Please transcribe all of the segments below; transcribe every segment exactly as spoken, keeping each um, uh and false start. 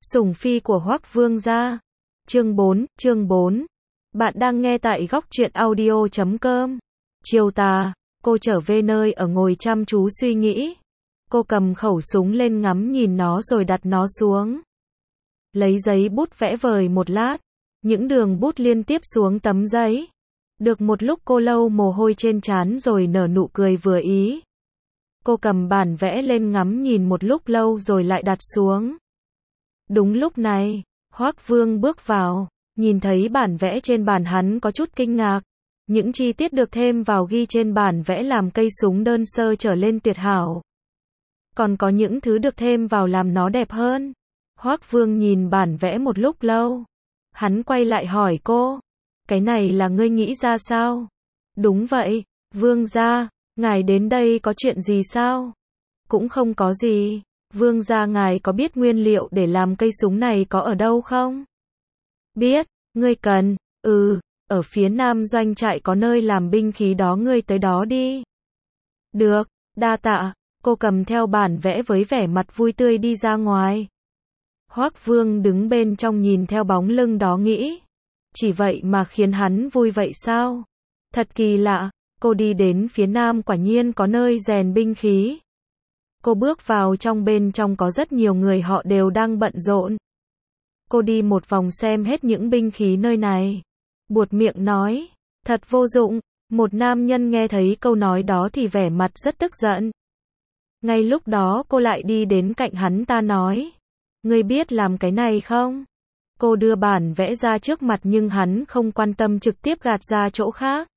Sủng phi của Hoắc Vương gia. Chương bốn, chương bốn. Bạn đang nghe tại góc truyện audio chấm com. Chiều tà, cô trở về nơi ở ngồi chăm chú suy nghĩ. Cô cầm khẩu súng lên ngắm nhìn nó rồi đặt nó xuống. Lấy giấy bút vẽ vời một lát, những đường bút liên tiếp xuống tấm giấy. Được một lúc cô lau mồ hôi trên trán rồi nở nụ cười vừa ý. Cô cầm bản vẽ lên ngắm nhìn một lúc lâu rồi lại đặt xuống. Đúng lúc này, Hoắc Vương bước vào, nhìn thấy bản vẽ trên bàn hắn có chút kinh ngạc. Những chi tiết được thêm vào ghi trên bản vẽ làm cây súng đơn sơ trở lên tuyệt hảo. Còn có những thứ được thêm vào làm nó đẹp hơn. Hoắc Vương nhìn bản vẽ một lúc lâu. Hắn quay lại hỏi cô, cái này là ngươi nghĩ ra sao? Đúng vậy, Vương gia, ngài đến đây có chuyện gì sao? Cũng không có gì. Vương gia ngài có biết nguyên liệu để làm cây súng này có ở đâu không? Biết, ngươi cần, ừ, ở phía nam doanh trại có nơi làm binh khí đó, ngươi tới đó đi. Được, đa tạ, cô cầm theo bản vẽ với vẻ mặt vui tươi đi ra ngoài. Hoắc Vương đứng bên trong nhìn theo bóng lưng đó nghĩ, chỉ vậy mà khiến hắn vui vậy sao? Thật kỳ lạ, cô đi đến phía nam quả nhiên có nơi rèn binh khí. Cô bước vào trong, bên trong có rất nhiều người, họ đều đang bận rộn. Cô đi một vòng xem hết những binh khí nơi này. Buột miệng nói, thật vô dụng. Một nam nhân nghe thấy câu nói đó thì vẻ mặt rất tức giận. Ngay lúc đó cô lại đi đến cạnh hắn ta nói, ngươi biết làm cái này không? Cô đưa bản vẽ ra trước mặt nhưng hắn không quan tâm, trực tiếp gạt ra chỗ khác.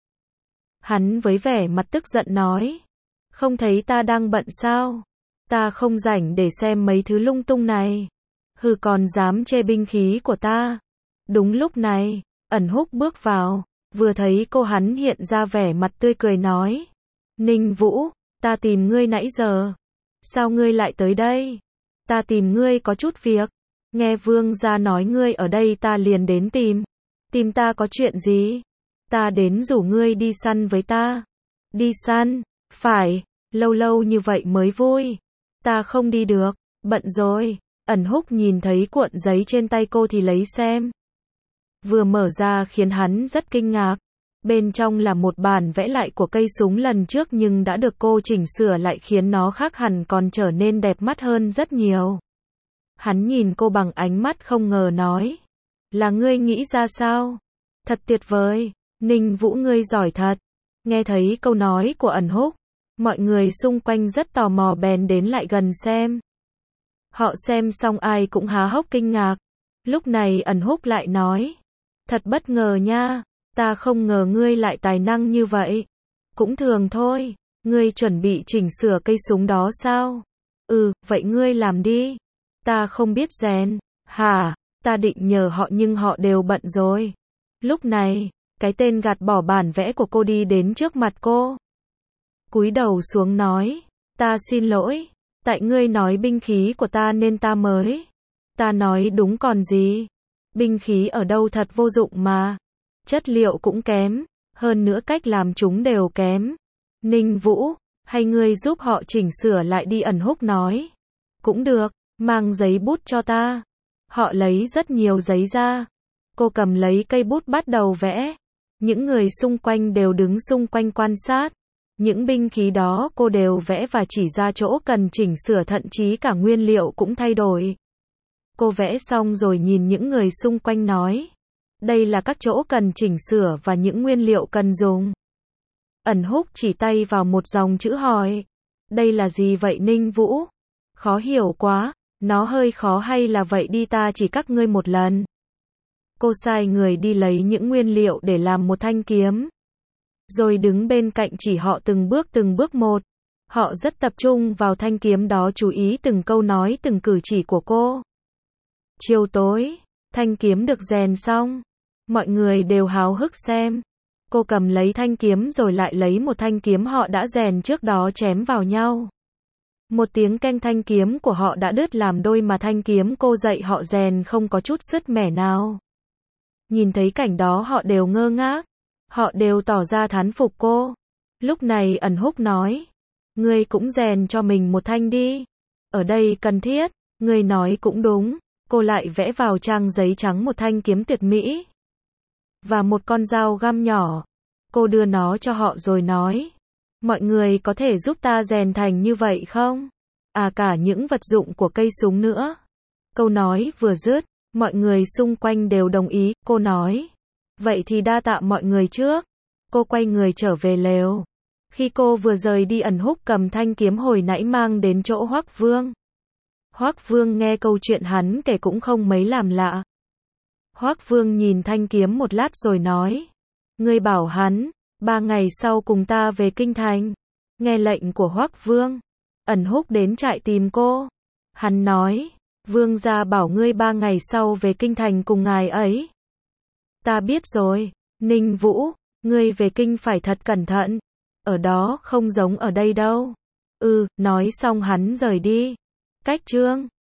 Hắn với vẻ mặt tức giận nói, không thấy ta đang bận sao? Ta không rảnh để xem mấy thứ lung tung này. Hừ, còn dám chê binh khí của ta. Đúng lúc này, Ẩn Húc bước vào, vừa thấy cô hắn hiện ra vẻ mặt tươi cười nói, Ninh Vũ, ta tìm ngươi nãy giờ. Sao ngươi lại tới đây? Ta tìm ngươi có chút việc. Nghe Vương gia nói ngươi ở đây ta liền đến tìm. Tìm ta có chuyện gì? Ta đến rủ ngươi đi săn với ta. Đi săn? Phải, lâu lâu như vậy mới vui. Ta không đi được, bận rồi. Ẩn Húc nhìn thấy cuộn giấy trên tay cô thì lấy xem. Vừa mở ra khiến hắn rất kinh ngạc. Bên trong là một bản vẽ lại của cây súng lần trước nhưng đã được cô chỉnh sửa lại khiến nó khác hẳn, còn trở nên đẹp mắt hơn rất nhiều. Hắn nhìn cô bằng ánh mắt không ngờ nói, là ngươi nghĩ ra sao? Thật tuyệt vời, Ninh Vũ ngươi giỏi thật. Nghe thấy câu nói của Ẩn Húc, mọi người xung quanh rất tò mò bèn đến lại gần xem. Họ xem xong ai cũng há hốc kinh ngạc. Lúc này Ẩn Húc lại nói, thật bất ngờ nha, ta không ngờ ngươi lại tài năng như vậy. Cũng thường thôi, ngươi chuẩn bị chỉnh sửa cây súng đó sao? Ừ, vậy ngươi làm đi. Ta không biết rèn. Hả? Ta định nhờ họ nhưng họ đều bận rồi. Lúc này, cái tên gạt bỏ bản vẽ của cô đi đến trước mặt cô. Cúi đầu xuống nói, ta xin lỗi, tại ngươi nói binh khí của ta nên ta mới. Ta nói đúng còn gì. Binh khí ở đâu thật vô dụng mà. Chất liệu cũng kém, hơn nữa cách làm chúng đều kém. Ninh Vũ, hay ngươi giúp họ chỉnh sửa lại đi, Ẩn Húc nói. Cũng được, mang giấy bút cho ta. Họ lấy rất nhiều giấy ra. Cô cầm lấy cây bút bắt đầu vẽ. Những người xung quanh đều đứng xung quanh quan sát. Những binh khí đó cô đều vẽ và chỉ ra chỗ cần chỉnh sửa, thậm chí cả nguyên liệu cũng thay đổi. Cô vẽ xong rồi nhìn những người xung quanh nói, đây là các chỗ cần chỉnh sửa và những nguyên liệu cần dùng. Ẩn Húc chỉ tay vào một dòng chữ hỏi, đây là gì vậy Ninh Vũ? Khó hiểu quá, nó hơi khó hay là vậy đi, ta chỉ các ngươi một lần. Cô sai người đi lấy những nguyên liệu để làm một thanh kiếm. Rồi đứng bên cạnh chỉ họ từng bước từng bước một. Họ rất tập trung vào thanh kiếm đó, chú ý từng câu nói từng cử chỉ của cô. Chiều tối, thanh kiếm được rèn xong. Mọi người đều háo hức xem. Cô cầm lấy thanh kiếm rồi lại lấy một thanh kiếm họ đã rèn trước đó chém vào nhau. Một tiếng keng, thanh kiếm của họ đã đứt làm đôi mà thanh kiếm cô dạy họ rèn không có chút sứt mẻ nào. Nhìn thấy cảnh đó họ đều ngơ ngác. Họ đều tỏ ra thán phục cô. Lúc này Ẩn Húc nói, ngươi cũng rèn cho mình một thanh đi. Ở đây cần thiết, ngươi nói cũng đúng. cô lại vẽ vào trang giấy trắng một thanh kiếm tuyệt mỹ và một con dao găm nhỏ. Cô đưa nó cho họ rồi nói, mọi người có thể giúp ta rèn thành như vậy không? À, cả những vật dụng của cây súng nữa. Câu nói vừa dứt, mọi người xung quanh đều đồng ý. Cô nói, vậy thì đa tạ mọi người trước. Cô quay người trở về lều. Khi cô vừa rời đi, Ẩn Húc cầm thanh kiếm hồi nãy mang đến chỗ Hoắc Vương. Hoắc Vương nghe câu chuyện hắn kể cũng không mấy làm lạ. Hoắc Vương nhìn thanh kiếm một lát rồi nói, ngươi bảo hắn, ba ngày sau cùng ta về kinh thành. Nghe lệnh của Hoắc Vương, Ẩn Húc đến trại tìm cô. Hắn nói, Vương gia bảo ngươi ba ngày sau về kinh thành cùng ngài ấy. Ta biết rồi, Ninh Vũ, ngươi về kinh phải thật cẩn thận. Ở đó không giống ở đây đâu. Ừ, nói xong hắn rời đi. Cách chương